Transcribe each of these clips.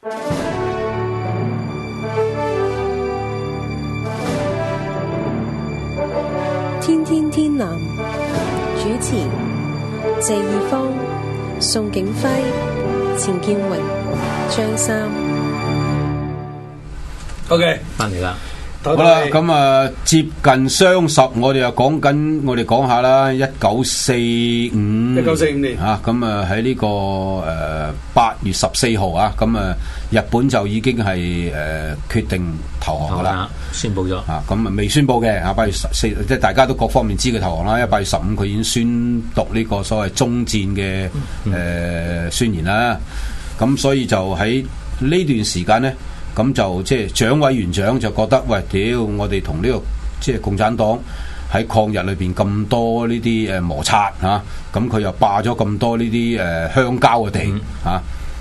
天天天藍主持謝義方、宋景輝、錢建榮、張三。 OK， 翻嚟啦。 好啦，咁啊，接近雙十，我哋又講緊，我哋講下啦，1945年啊，咁啊喺呢個8月14號啊，咁啊日本就已經係決定投降噶啦， 宣布咗啊，咁啊未宣布嘅啊，8月14，即係大家都各方面知佢投降啦，因為8月15佢已經宣讀呢個所謂終戰嘅宣言啦，咁所以就喺呢段時間咧。咁就即係蔣委員長就覺得，喂，屌！我哋同呢個即係共產黨喺抗日裏邊咁多呢啲摩擦嚇，咁佢又霸咗咁多呢啲鄉郊嘅地嚇，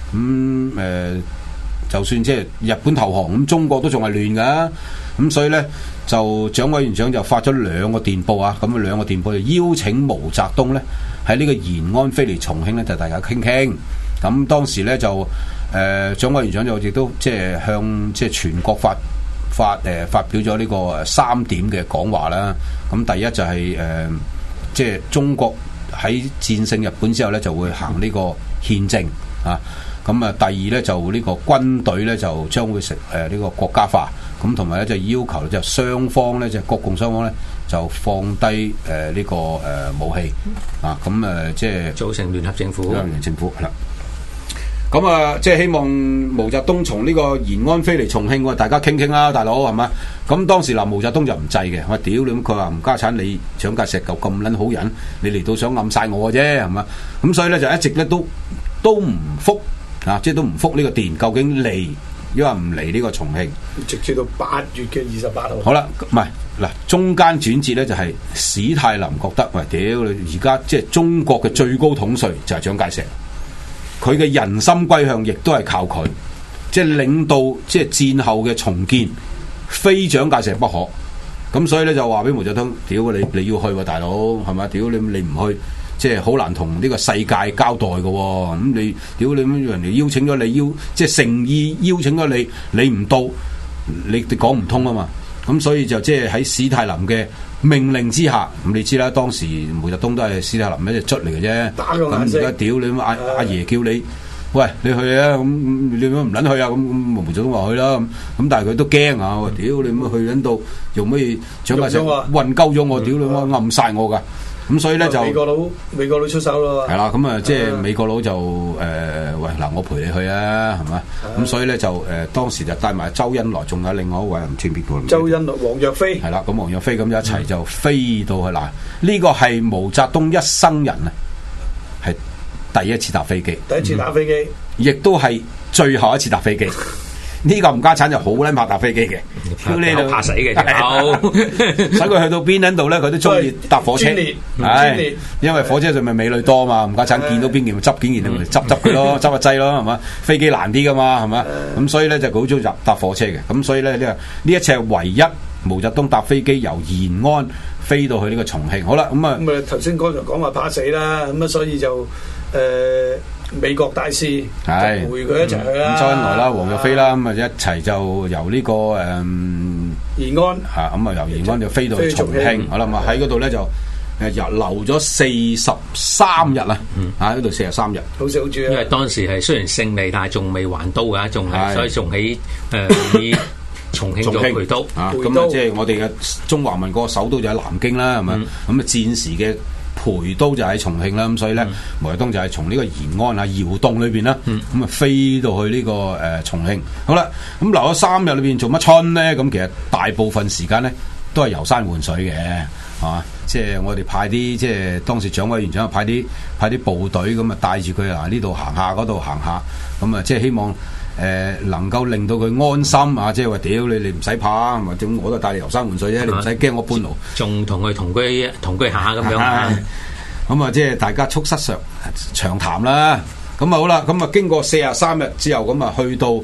就算即係日本投降，咁中國都仲係亂㗎，咁所以咧就蔣委員長就發咗2個電報啊，咁2個電報就邀請毛澤東咧喺呢個延安飛嚟重慶咧，就大家傾傾。咁當時咧就蔣委員長就亦都即係向即係全國發表咗呢個3點嘅講話啦。咁第一就係即係中國喺戰勝日本之後咧就會行呢個憲政啊。咁啊第二咧就呢個軍隊咧就將會成呢個國家化。咁同埋咧就要求就雙方咧就國共雙方咧就放低呢個武器啊。咁即係組成聯合政府。 聯合政府係啦。咁啊，即係希望毛澤東從呢個延安飛嚟重慶，大家傾傾啦，大佬係嘛？咁當時嗱，毛澤東就唔制嘅，我屌你咁，佢話吳家產你蔣介石嚿咁撚好人，你嚟到想暗殺我嘅啫，係嘛？咁所以咧就一直咧都唔覆啊，即係都唔覆呢個電，究竟嚟因為唔嚟呢個重慶， 直至到8月嘅28號。 好啦，唔係嗱，中間轉折咧就係史太林覺得，喂，屌你而家即係中國嘅最高統帥就係蔣介石。佢嘅人心歸向，亦都係靠佢，即係領導，即係戰後嘅重建，非蔣介石不可。咁所以咧就話俾毛澤東，屌你要去喎，大佬係咪？屌你唔去，即係好難同呢個世界交代嘅。咁你屌你咁人哋邀請咗你，即係誠意邀請咗你，你唔到，你講唔通啊嘛。咁所以就即係喺史太林嘅命令之下，咁你知啦，當時毛澤東都係史太林一隻卒嚟嘅啫。咁而家屌你阿爺叫你，喂你去啊，咁你點解唔撚去啊？咁毛澤東話去啦。咁但係佢都驚啊！屌你咁去撚到用乜嘢？蔣介石混鳩咗我，屌你暗殺我㗎！咁所以咧就美國佬出手咯。 係啦，咁啊即係美國佬就喂嗱，我陪你去啊，係嘛？咁所以咧就當時就帶埋周恩來，仲有另外一位唔知邊個。 周恩來、黃若飛係啦，咁黃若飛咁一齊就飛到去嗱，呢個係毛澤東一生人啊，係第一次搭飛機，亦都係最後一次搭飛機。呢個吳家產就好撚怕搭飛機嘅， 怕死嘅， 所以佢去到邊撚度咧，佢都中意搭火車。係，因為火車上面美女多嘛，吳家產見到邊件咪執幾件，咪執佢咯，執個劑咯，係嘛？飛機難啲噶嘛，係嘛？咁所以咧就佢好中意搭火車嘅。咁所以咧呢一次係唯一毛澤東搭飛機由延安飛到去呢個重慶。好啦，咁啊頭先剛才講話怕死啦，咁啊所以就美國大使係陪佢一齊去啦， 周恩來啦、黃若飛啦，咁啊一齊就由呢個延安嚇，咁啊由延安就飛到去重慶，好啦，咁啊喺嗰度咧就留咗43日啦，喺嗰度43日， 好少住啊！ 因為當時係雖然勝利，但係仲未還都㗎，仲係所以仲喺以重慶做陪都啊，咁啊即係我哋嘅中華民國首都就喺南京啦，係咪？咁啊戰時嘅陪都就喺重慶啦，咁所以咧毛澤東就係從呢個延安啊窑洞裏邊啦，咁啊飛到去呢個重慶。好啦，咁留咗3日裏邊做乜春咧？咁其實大部分時間咧都係遊山玩水嘅，係嘛？即係我哋派啲即係當時蔣委員長派啲部隊咁啊帶住佢啊呢度行下嗰度行下，咁啊即係希望能夠令到佢安心啊！即係話屌你唔使怕，或者我都帶你遊山玩水啫，你唔使驚我搬路， 仲同佢同居下咁樣。 咁啊，即係大家促膝長談啦。咁啊好啦，咁啊經過43日之後，咁啊去到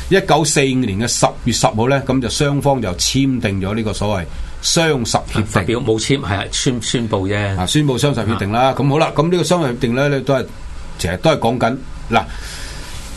1945年嘅10月10號咧，咁就雙方就簽訂咗呢個所謂雙十協定。 表冇簽係宣佈啫。啊， 宣佈雙十協定啦。咁好啦，咁呢個雙十協定咧都係其實都係講緊嗱。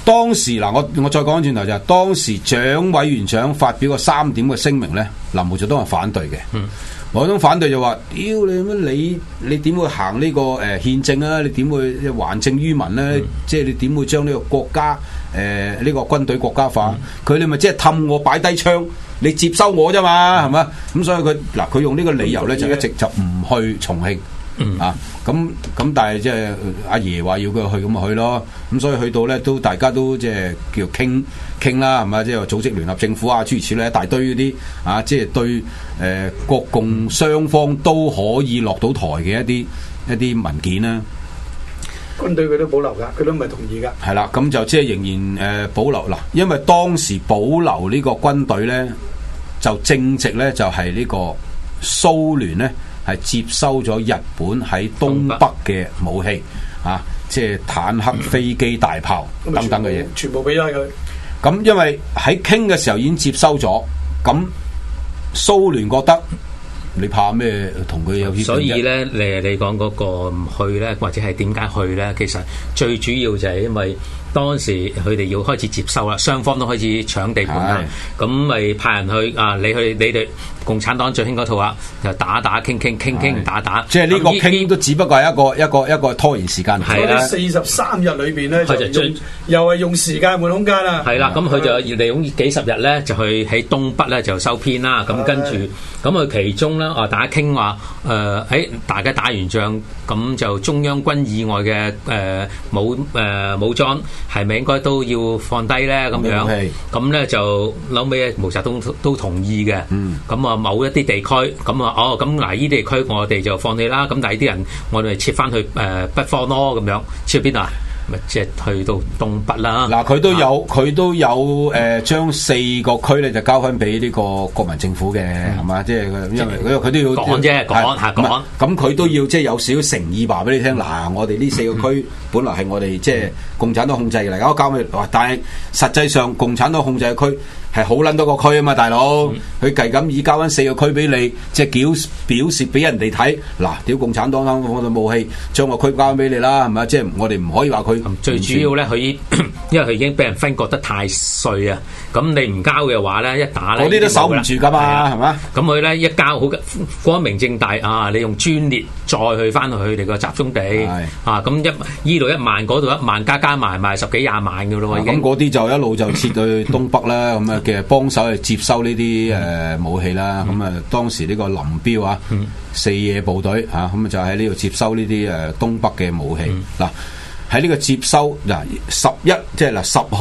當時嗱，我再講轉頭就係當時蔣委員長發表個3點嘅聲明咧，林毛澤東係反對嘅。毛澤東反對就話：屌你乜你點會行呢個憲政啊？你點會還政於民咧？即係你點會將呢個國家呢個軍隊國家化？佢哋咪即係氹我擺低槍，你接收我啫嘛，係嘛？咁所以佢用呢個理由咧，就一直就唔去重慶。咁但係即係阿爺話要佢去，咁咪去咯。咁所以去到咧都大家都即係叫傾啦，係咪？即係組織聯合政府啊，諸如此類一大堆嗰啲啊，即係對國共雙方都可以落到台嘅一啲文件啦。 軍隊佢都保留㗎，佢都唔係同意㗎。係啦，咁就即係仍然保留嗱，因為當時保留呢個軍隊咧，就正值咧就係呢個蘇聯咧。係接收咗日本喺東北嘅武器啊，即係坦克、飛機、大炮等等嘅嘢， 全部俾咗佢。 咁因為喺傾嘅時候已經接收咗，咁蘇聯覺得你怕咩？同佢有啲， 所以咧，你講嗰個唔去咧，或者係點解去咧？其實最主要就係因為當時佢哋要開始接收啦，雙方都開始搶地盤啦，咁咪派人去啊！你哋共產黨最興嗰套啊，就打傾打， 即係呢個傾都只不過係一個拖延時間。 係啦 ，43日裏邊咧就又係用時間換空間啦。 係啦，咁佢就利用幾十日咧，就去喺東北咧就收編啦。咁跟住，咁佢其中咧大家傾話大家打完仗，咁就中央軍以外嘅武裝係咪應該都要放低咧？咁樣咁咧就後尾毛澤東都同意嘅。咁啊某一啲地區咁咁嗱呢啲地區我哋就放棄啦。咁但係啲人我哋撤翻去北方咯，咁樣撤邊啊？咪即係去到東北啦。 嗱，佢都有將4個區咧就交翻俾呢個國民政府嘅，係嘛？即係因為佢都要講啫，講。 咁佢都要即係有少少誠意話俾你聽。嗱，我哋呢4個區本來係我哋即係共產黨控制嘅嚟，我交俾你。但係實際上共產黨控制嘅區係好撚多個區啊嘛，大佬。佢計咁以交翻4個區俾你，即係表示俾人哋睇。嗱，屌共產黨我哋武器將個區交翻俾你啦，係咪？即係我哋唔可以話佢。 最主要咧，因為佢已經俾人分割得太碎啊！咁你唔交嘅話咧，一打咧， 嗰啲都守唔住噶嘛，係嘛？ 咁佢咧一交好光明正大啊！你用專列再去翻去佢哋個集中地啊！咁依度1萬，嗰度1萬，加埋10幾20萬嘅咯喎已經。咁嗰啲就一路就撤去東北啦，咁啊嘅幫手去接收呢啲武器啦。咁啊當時呢個林彪啊，4野部隊啊，咁就喺呢度接收呢啲東北嘅武器嗱。喺呢個接收嗱11即係嗱10號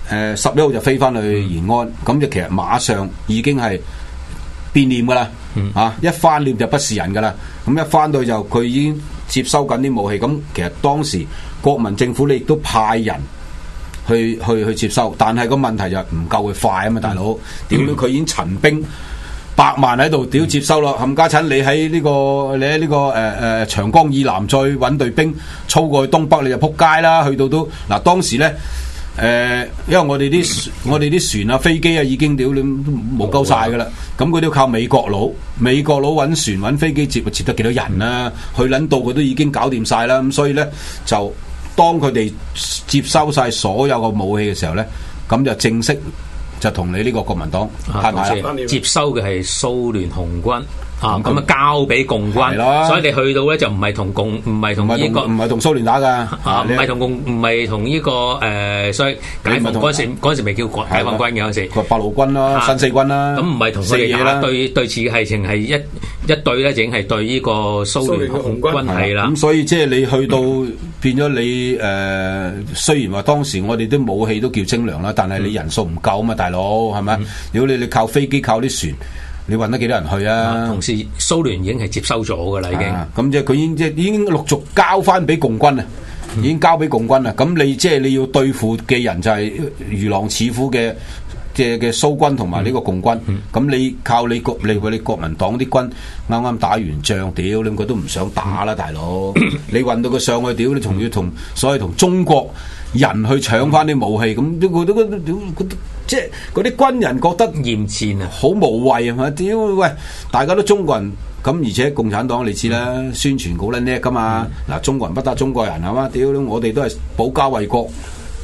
11號就飛翻去延安，咁就其實馬上已經係變臉噶啦，一翻臉就不是人噶啦，咁一翻到就佢已經接收緊啲武器，咁其實當時國民政府你亦都派人去接收，但係個問題就唔夠佢快啊嘛，大佬，屌佢已經陳兵100萬喺度，屌接收咯，冚家鏟你喺呢個長江以南再揾隊兵操過去東北，你就撲街啦！去到都嗱，當時咧因為我哋啲船啊、飛機啊已經屌你冇夠晒噶啦，咁佢都要靠美國佬揾船揾飛機接得幾多人啊？去撚到佢都已經搞掂晒啦，咁所以咧就當佢哋接收晒所有嘅武器嘅時候咧，咁就正式。就同你呢個國民黨係咪接收嘅係蘇聯紅軍咁啊交俾共軍，所以你去到咧就唔係同蘇聯打噶， 唔係同呢個所以解放嗰時未叫解放軍嘅嗰時， 八路軍啦、新四軍啦， 咁唔係同佢哋打對峙係淨係一隊咧，淨係對呢個蘇聯紅軍係啦。 咁所以即係你去到變咗你雖然話當時我哋啲武器都叫精良啦，但係你人數唔夠啊嘛，大佬係咪？如果你靠飛機靠啲船。你揾得幾多人去啊？ 同時蘇聯已經係接收咗噶啦，已經。 咁即係佢已經陸續交翻俾共軍啊，已經交俾共軍啦。咁你即係你要對付嘅人就係如狼似虎嘅蘇軍同埋呢個共軍。咁你靠你國民黨啲軍啱啱打完仗，屌你佢都唔想打啦，大佬。你運到佢上去，屌你仲要同中國人去搶翻啲武器，咁佢都即係嗰啲軍人覺得厭戰啊， 好無謂啊嘛！屌喂，大家都中國人，咁而且共產黨你知啦，宣傳好撚叻噶嘛。嗱，中國人不得中國人係嘛？屌我哋都係保家衛國，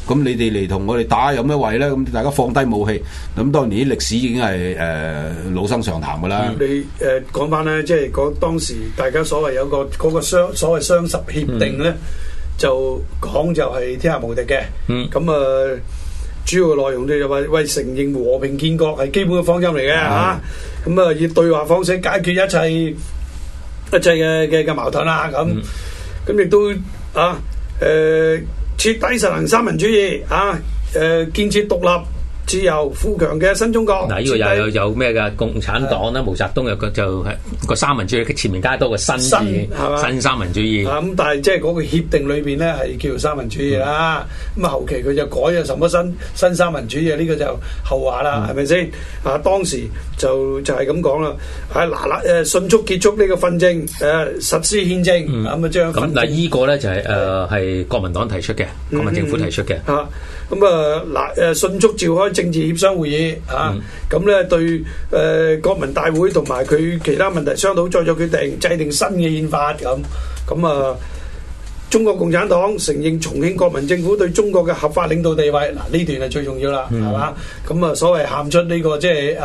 咁你哋嚟同我哋打有咩謂咧？咁大家放低武器，咁當年啲歷史已經係老生常談噶啦。 你講翻咧，即係當時大家所謂有個嗰個所謂雙十協定咧，就講就係天下無敵嘅。咁主要嘅內容就話為承認和平建國係基本嘅方針嚟嘅嚇。咁以對話方式解決一切嘅矛盾啦。咁亦都徹底實行三民主義建設獨立、自由、富強嘅新中國。 嗱，呢個又有咩嘅？共產黨啦，毛澤東又就係個三民主義，前面加多個新字，新三民主義。 咁但係即係嗰個協定裏邊咧係叫做三民主義啦。咁後期佢就改咗什麼新三民主義，呢個就後話啦，係咪先？當時就係咁講啦。迅速結束呢個訓政，實施憲政，咁將咁嗱，呢個咧就係國民黨提出嘅，國民政府提出嘅。 迅速召開政治協商會議咁咧對國民大會同埋佢其他問題商討，再作決定，制定新嘅憲法咁。中國共產黨承認重慶國民政府對中國嘅合法領導地位。嗱，呢段係最重要啦，係嘛？咁所謂喊出呢個即係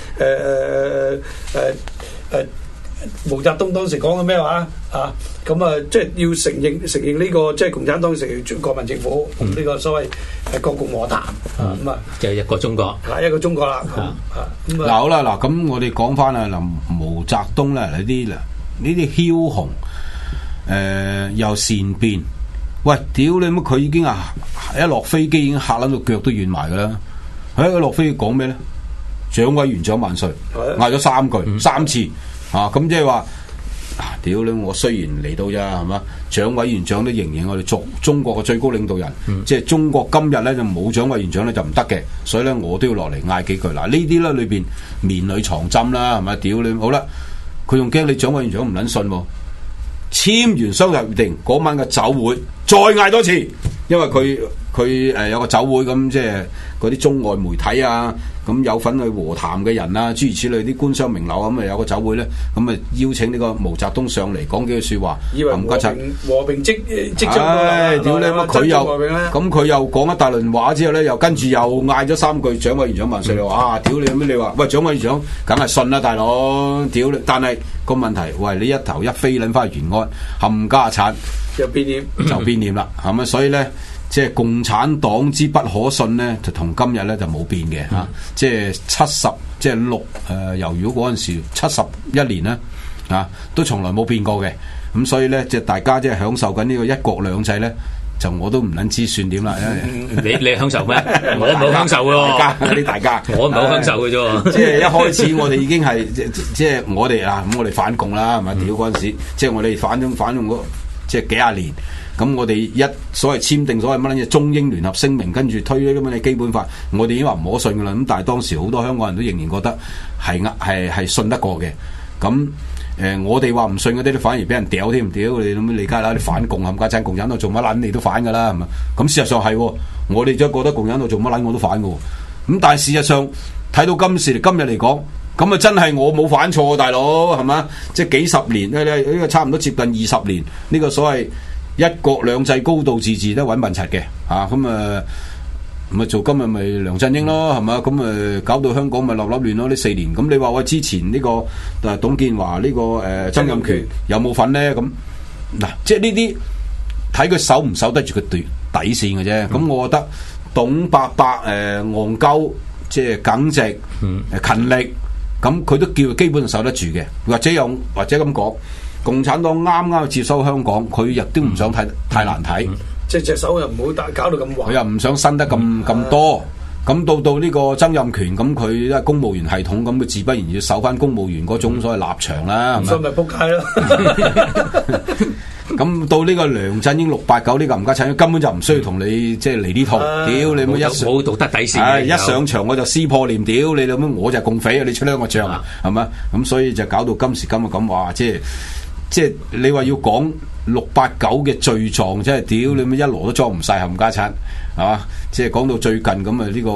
毛澤東當時講嘅咩話即係要承認呢個即係共產黨承認國民政府同呢個所謂國共和談就係一個中國， 一個中國啦。 嗱好啦，嗱咁我哋講翻啊，毛澤東咧呢啲梟雄又善變，喂屌你乜佢已經一落飛機已經嚇撚到腳都軟埋噶啦！佢一落飛機講咩咧？蔣委員長萬歲，嗌咗3次咁即係話屌你！我雖然嚟到咋係嘛？蔣委員長都仍然我哋中國嘅最高領導人，即係中國今日咧就冇蔣委員長咧就唔得嘅，所以咧我都要落嚟嗌幾句。嗱呢啲咧裏邊綿裏藏針啦，係咪？屌你！好啦，佢仲驚你蔣委員長唔撚信喎。簽完雙十協定嗰晚嘅酒會，再嗌多次，因為佢有個酒會咁，即係嗰啲中外媒體咁有份去和談嘅人諸如此類啲官商名流咁有個酒會咧，咁邀請呢個毛澤東上嚟講幾句説話， 以為和平即將到， 屌你乜佢又講一大輪話之後咧，又跟住又嗌咗3句蔣委員長萬歲，屌你乜你話喂蔣委員長梗係信啦大佬，屌你！但係個問題，喂你一頭一飛撚翻去延安冚家產就變臉啦，係咪？所以咧。即係共產黨之不可信咧，就同今日咧就冇變嘅即係由如果嗰陣時71年咧都從來冇變過嘅。咁所以咧，即係大家即係享受緊呢個一國兩制咧，就我都唔撚知算點啦。 你享受咩？我唔好享受喎， 大家我唔好享受嘅啫。 即係一開始我哋已經係即係我哋咁我哋反共啦，係咪？屌嗰陣時，即係我哋反用嗰即係幾廿年。咁我哋所謂簽訂所謂乜嘢中英聯合聲明，跟住推呢啲乜嘢基本法，我哋已經話唔可信噶啦。咁但係當時好多香港人都仍然覺得係信得過嘅。咁我哋話唔信嗰啲，反而俾人屌添，屌你咁理解啦！你反共冚家鏟，共產黨做乜撚你都反噶啦，係嘛？咁事實上係，我哋真係覺得共產黨做乜撚我都反噶。咁但係事實上睇到今日嚟講，咁啊真係我冇反錯，大佬係嘛？即係幾十年呢個差唔多接近20年，呢個所謂一國兩制高度自治都揾笨柒嘅咁做今日咪梁振英咯，係嘛？咁搞到香港咪立亂咯呢4年。咁你話之前呢個董建華呢個曾蔭權有冇份呢？咁嗱，即係呢啲睇佢守唔守得住個底線嘅啫。咁我覺得董伯伯戇鳩，即係耿直勤力，咁佢都叫基本上守得住嘅。或者咁講。共產黨啱啱接收香港，佢亦都唔想睇太難睇， 即係隻手又唔好搞到咁橫， 佢又唔想伸得咁多。咁到呢個曾蔭權，咁佢都係公務員系統，咁佢自不然要守翻公務員嗰種所謂立場啦，係咪？ 所以咪仆街咯。 咁到呢個梁振英689呢個冚家鏟，根本就唔需要同你即係嚟呢套，屌你冇冇道德底線， 一上場我就撕破臉，屌你老母我就係共匪啊！你出兩個仗係嘛？咁所以就搞到今時今日咁話，即係你話要講689嘅罪狀，即係屌你咪一籮都裝唔晒冚家鏟，係嘛？即係講到最近咁呢個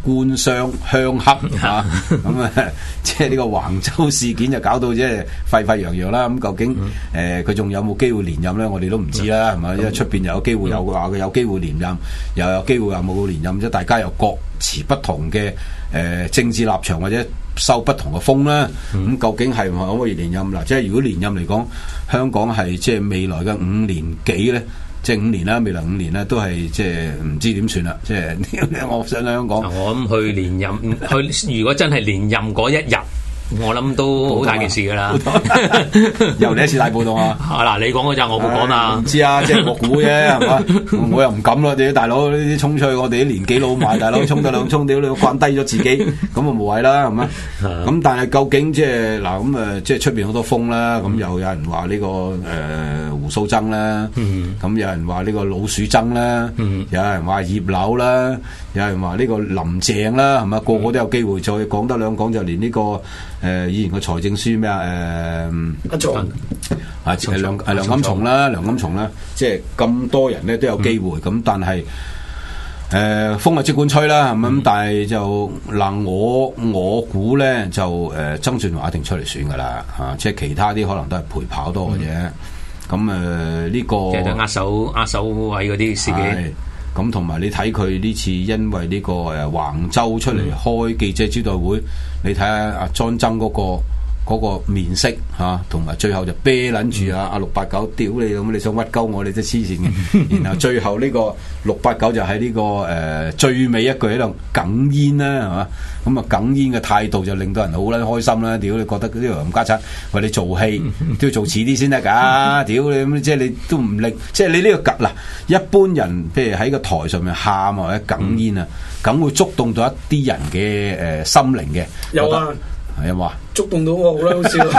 官商鄉黑嚇，咁啊即係呢個橫州事件就搞到即係沸沸揚揚啦。咁究竟佢仲有冇機會連任咧？我哋都唔知啦，係咪？因為出邊又有機會有話佢有機會連任，又有機會話冇連任，即係大家又各持不同嘅政治立場或者收不同嘅風啦。咁究竟係唔係可唔可以連任嗱？即係如果連任嚟講，香港係即係未來嘅5年幾咧？即係5年啦，未來5年啦，都係即係唔知點算啦。即係我想香港， 我諗去連任，如果真係連任嗰一日，我諗都好大件事噶啦。 又你一次大暴動啊！ 嗱，你講嗰陣我冇講啊， 唔知啊，即係我估啫，係嘛？我又唔敢啦，啲大佬呢啲衝出去，我哋啲年紀老邁，大佬衝得兩衝，屌你慣低咗自己，咁啊無謂啦，係嘛？咁但係究竟即係嗱咁啊，即係出邊好多風啦，咁又有人話呢個胡鬚曾啦，咁有人話呢個老鼠曾啦，有人話葉劉啦，有人話呢個林鄭啦，係嘛？個個都有機會再講得兩講，就連呢個。以前個財政司咩阿松梁錦松啦，即係咁多人咧都有機會，咁但係風啊即管吹啦，係咪咁？但係就嗱，我估咧就曾俊華一定出嚟選噶啦，即係其他啲可能都係陪跑多嘅啫。咁呢個即係握手位嗰啲事件。 咁同埋你睇佢呢次因為呢個橫州出嚟開記者招待會，你睇下阿莊曾嗰個面色嚇，同埋最後就啤撚住阿689屌你咁，你想屈鳩我，你都黐線嘅。然後最後呢個689就喺呢個最尾一句喺度哽咽啦，係嘛？咁啊哽咽嘅態度就令到人好撚開心啦。屌你覺得呢條冚家鏟為你做戲都要做遲啲先得㗎。屌你咁即係你都唔令，即係你呢個嗱一般人譬如喺個台上面喊或者哽咽啊，梗會觸動到一啲人嘅心靈嘅。 有啊。 係啊嘛， 觸動到我好啦，好笑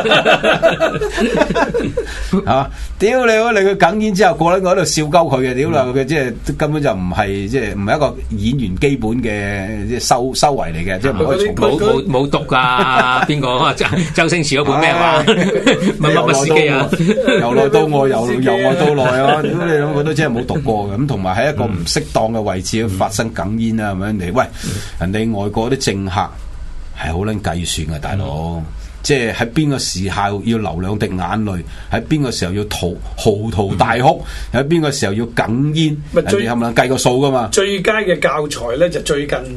啊！屌你！你佢哽咽之後，個撚個喺度笑鳩佢嘅，屌啦！佢即係根本就唔係即係唔係一個演員基本嘅即係修為嚟嘅，即係唔可以冇讀㗎。邊個周星馳嗰本咩話？乜司機啊？ 由內到外，由外到內啊！屌你諗，佢都真係冇讀過嘅。咁同埋喺一個唔適當嘅位置發生哽咽啊，係咪人哋？喂，人哋外國啲政客。係好撚計算嘅大佬，即係喺邊個時候要流兩滴眼淚，喺邊個時候要嚎啕大哭，喺邊個時候要哽咽，人哋係咪計個數噶嘛？ 最佳嘅教材咧就最近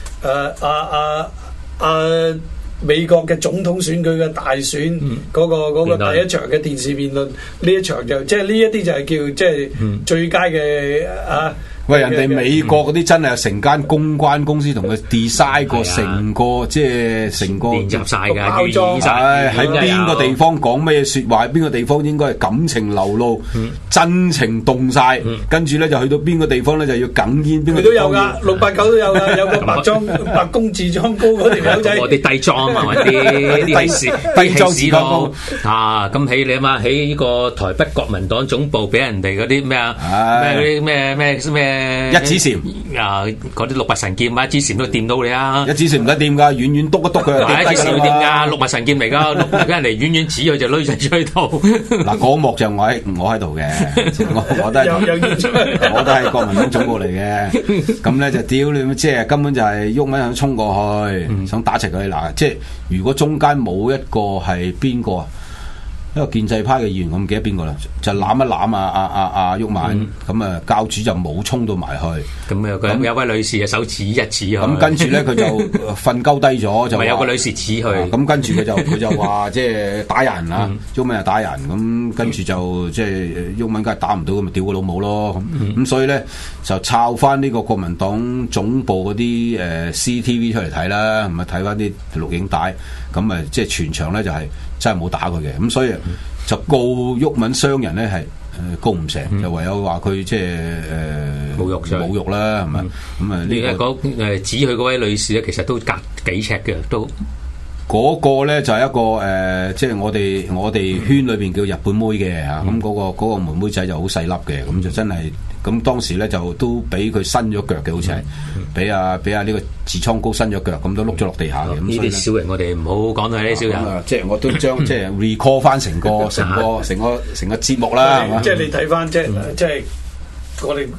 美國嘅總統選舉嘅大選嗰個第一場嘅電視辯論，呢一場就即係呢一啲就係叫即係最佳嘅喂，人哋美國嗰啲真係有成間公關公司同佢 design 過成個，即係成個練習晒㗎， 包裝晒喺邊個地方講咩説話，邊個地方應該係感情流露、真情動晒，跟住咧就去到邊個地方咧就要哽咽。邊個都有㗎，689都有㗎，有個白宮自裝高嗰條友仔， 我啲低裝啊，啲低裝自裝高啊！咁喺你啊嘛，喺呢個台北國民黨總部俾人哋嗰啲咩啊咩嗰啲咩。 一指禪啊！嗰啲六脈神劍啊，一指禪都掂到你啊！ 一指禪唔得掂㗎，遠遠篤一篤佢。 一指禪會掂㗎，六脈神劍嚟㗎，俾人嚟遠遠指佢就攏曬出去度。嗱， 嗰幕就我喺度嘅，我都係我都係國民黨總部嚟嘅。咁咧就屌你，即係根本就係毓民想衝過去，想打齊佢。嗱，即係如果中間冇一個係邊個啊？一個建制派嘅議員，我唔記得邊個啦，就攬一攬阿毓民，咁啊教主就冇衝到埋去。 咁有位女士嘅手指一指佢。 咁跟住咧，佢就瞓鳩低咗，就有個女士指佢。 咁跟住佢就話即係打人啊，毓民又打人，咁跟住就即係毓民梗係打唔到，咁咪屌個老母咯。咁所以咧就抄翻呢個國民黨總部嗰啲CCTV 出嚟睇啦，咁啊睇翻啲錄影帶，咁啊即係全場咧就係。真係冇打佢嘅，咁所以就告毓民傷人咧係告唔成，就唯有話佢即係侮辱啦，係咪？咁啊呢個指佢嗰位女士咧，其實都隔幾尺嘅，都嗰個咧就係一個即係我哋圈裏邊叫日本妹嘅嚇，咁嗰個妹妹仔就好細粒嘅，咁就真係。咁當時咧就都俾佢伸咗腳嘅，好似係俾阿呢個痔瘡膏伸咗腳，咁都碌咗落地下嘅。 呢啲小人我哋唔好講到呢啲小人。 即係我都將即係 recall 翻成個節目啦，係嘛？ 即係你睇翻即係我哋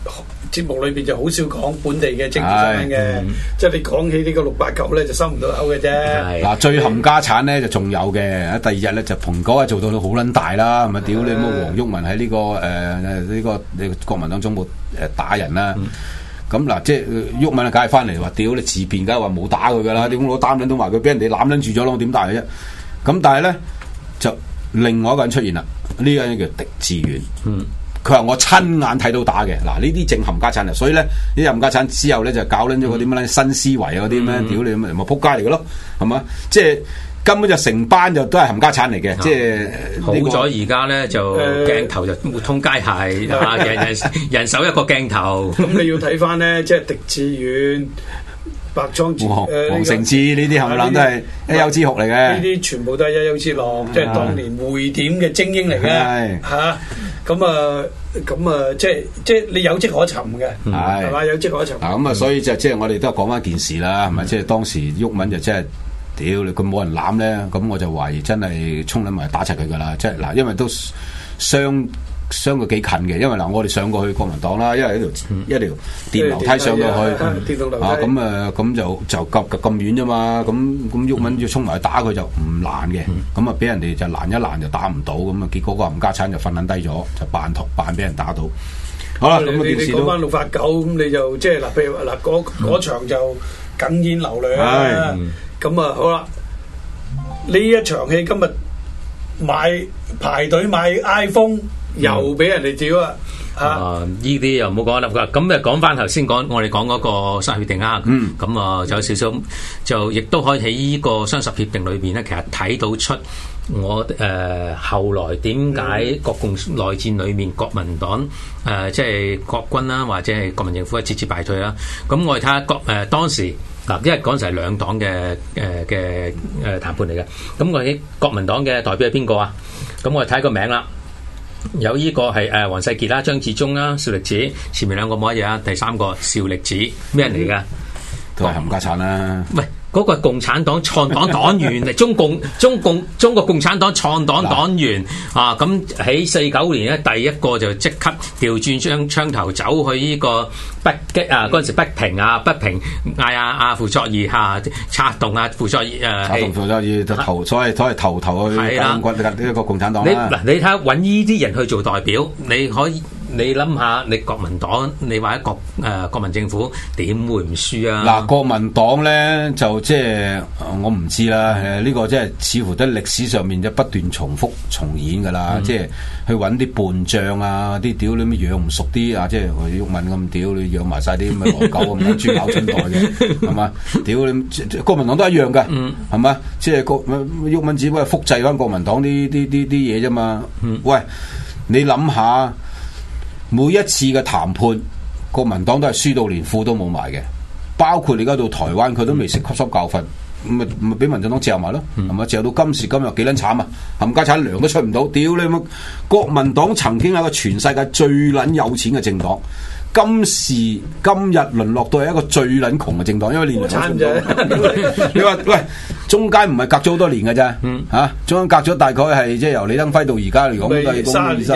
節目裏邊就好少講本地嘅政治新聞嘅，即係你講起呢個689咧就收唔到口嘅啫。 嗱，最冚家產咧就仲有嘅，第二日咧就蘋果啊做到好撚大啦，係咪？屌你乜黃毓民喺呢個國民黨總部打人啦。咁嗱，即係毓民啊，梗係翻嚟話屌你自辯，梗係話冇打佢噶啦，點攞擔撚都話佢俾人哋攬撚住咗咯，點打佢啫？咁但係咧就另外一個人出現啦，呢個人叫狄志遠。佢話我親眼睇到打嘅，嗱呢啲正冚家產啊，所以咧呢啲冚家產之後咧就搞撚咗嗰啲乜咧新思維啊嗰啲咩，屌你咪撲街嚟嘅咯，係嘛？即係根本就成班就都係冚家產嚟嘅，即係好咗而家咧就鏡頭就通街係人手一個鏡頭。 咁你要睇翻咧，即係狄志遠、白莊黃成智呢啲係咪諗都係一丘之貉嚟嘅？ 呢啲全部都係一丘之貉，即係當年匯點嘅精英嚟嘅嚇。咁啊，即係你有跡可尋嘅，係嘛？有跡可尋。 咁啊，所以即係我哋都係講翻件事啦，係咪？即係當時毓民就真係屌你，佢冇人攬咧，咁我就懷疑真係衝撚埋打柒佢噶啦，即係嗱，因為都相佢幾近嘅，因為嗱，我哋上過去國民黨啦，因為一條電樓梯上到去，咁就咁遠啫嘛，咁毓民要衝埋去打佢就唔難嘅，咁啊俾人哋就攔一攔就打唔到，咁啊結果個冚家產就瞓撚低咗，就扮俾人打到。好啦，咁你講翻689，咁你就即係嗱，譬如嗱嗰場就哽咽流淚啦，咁啊好啦，呢一場戲今日排隊買 iPhone。又俾人哋屌啊！ 呢啲又唔好講啦。咁就講翻頭先我哋講嗰個雙十協定啊。咁啊，就有少少就亦都可以喺呢個雙十協定裏邊咧，其實睇到出我後來點解國共內戰裏面國民黨即係國軍啦，或者係國民政府節節敗退啦。咁我哋睇下當時嗱，因為嗰陣時係兩黨嘅談判嚟嘅。咁我哋國民黨嘅代表係邊個啊？咁我哋睇個名啦。有呢個係黃世傑啦、張治中啦、邵力子，前面兩個冇乜嘢啊，第三個邵力子咩人嚟㗎？ 都係冚家產啦。 喂，嗰個係共產黨創黨黨員嚟，中國共產黨創黨黨員啊！咁喺49年咧，第一個就即刻調轉槍頭走去呢個北京啊！嗰陣時北平嗌阿傅作義策動啊傅作義傅作義投所謂投去呢個共產黨啦。 你睇下揾呢啲人去做代表，你可以。你諗下，你國民黨，你話國民政府點會唔輸啊？ 嗱，國民黨咧就即係我唔知啦。呢個即係似乎都歷史上面就不斷重演噶啦。即係去揾啲叛將啊，啲屌你乜養唔熟啲啊，即係毓民咁屌你養埋晒啲咁嘅內狗咁樣豬咬春袋嘅，係嘛？屌你國民黨都一樣噶，係嘛？即係毓民只不過複製翻國民黨啲嘢啫嘛。喂，你諗下。每一次嘅談判，國民黨都係輸到連褲都冇埋嘅，包括你而家到台灣，佢都未識吸收教訓，咪俾民進黨嚼埋咯，係咪嚼到今時今日幾撚慘啊？冚家產糧都出唔到，屌你乜！國民黨曾經係一個全世界最撚有錢嘅政黨，今時今日淪落到係一個最撚窮嘅政黨，因為連糧都出唔到。你話喂，中間唔係隔咗好多年嘅啫，嚇，中間隔咗大概係即係由李登輝到而家嚟講都係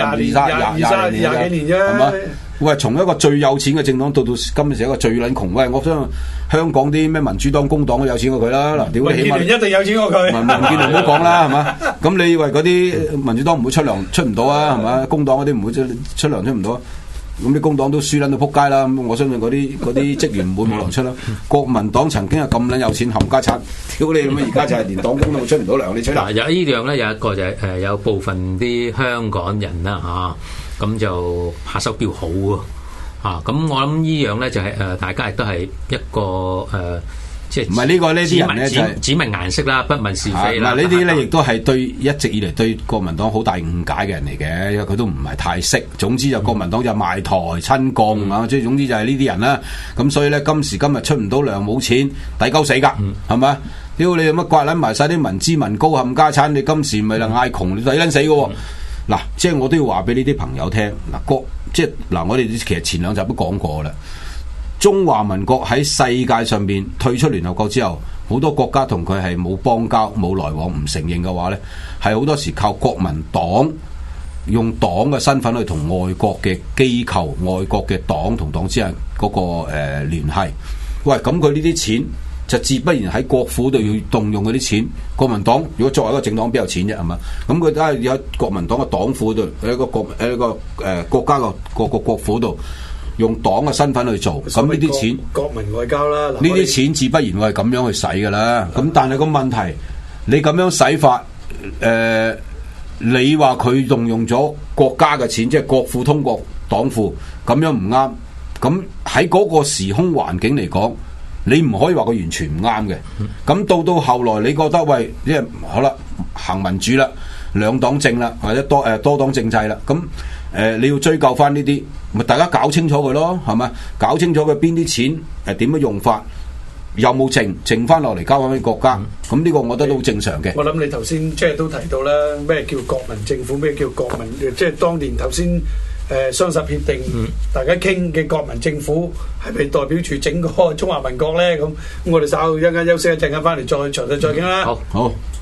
20幾年啫，係嘛？喂，從一個最有錢嘅政黨到今時一個最撚窮，喂，我相信香港啲咩民主黨、工黨都有錢過佢啦。嗱，屌你起碼民建聯一定有錢過佢。 民建聯唔好講啦，係嘛？咁你以為嗰啲民主黨唔會出糧出唔到啊？係嘛？工黨嗰啲唔會出糧出唔到啊？咁啲工黨都輸撚到撲街啦！咁我相信嗰啲職員唔會冇糧出啦。國民黨曾經係咁撚有錢冚家產，屌你咁啊！而家就係連黨工都出唔到糧，你出糧？ 有呢樣咧，有一個就係有部分啲香港人啦嚇，咁就下手標好啊！咁我諗呢樣咧就係大家亦都係一個即係唔係呢個呢啲人咧就係只問顏色啦，不問是非啦。 嗱呢啲咧亦都係對一直以嚟對國民黨好大誤解嘅人嚟嘅，因為佢都唔係太識。總之就國民黨就賣台親共啊，即係總之就係呢啲人啦。咁所以咧今時今日出唔到糧冇錢，抵鳩死㗎，係咪？屌你有乜刮撚埋晒啲民脂民膏冚家產？你今時咪就嗌窮，你抵撚死㗎喎！嗱，即係我都要話俾呢啲朋友聽，即係嗱，我哋其實前兩集都講過啦。中華民國喺世界上邊退出聯合國之後，好多國家同佢係冇邦交、冇來往、唔承認嘅話呢，係好多時靠國民黨用黨嘅身份去同外國嘅機構、外國嘅黨同黨之間嗰個聯繫。喂，咁佢呢啲錢就自不然喺國府度要動用嗰啲錢。國民黨如果作為一個政黨，邊有錢啫？係嘛？咁佢都係有國民黨嘅黨府度，喺一個國家嘅個國府度。用黨嘅身份去做，咁呢啲錢國民外交啦， 呢啲錢自不然會係咁樣去使噶啦。咁但係個問題，你咁樣使法，你話佢動用咗國家嘅錢，即係國庫通過黨庫，咁樣唔啱。咁喺嗰個時空環境嚟講，你唔可以話佢完全唔啱嘅。咁到後來，你覺得喂，即係好啦，行民主啦，兩黨政啦，或者多黨政制啦，咁。你要追究翻呢啲，咪大家搞清楚佢咯，係咪？搞清楚佢邊啲錢點樣用法，有冇剩翻落嚟交翻俾國家？咁呢個我覺得都好正常嘅。 我諗你頭先即係都提到啦，咩叫國民政府，咩叫國民？即係當年頭先雙十協定，大家傾嘅國民政府係咪代表住整個中華民國咧？咁我哋稍後一陣間休息一陣間翻嚟再詳細再傾啦。 好。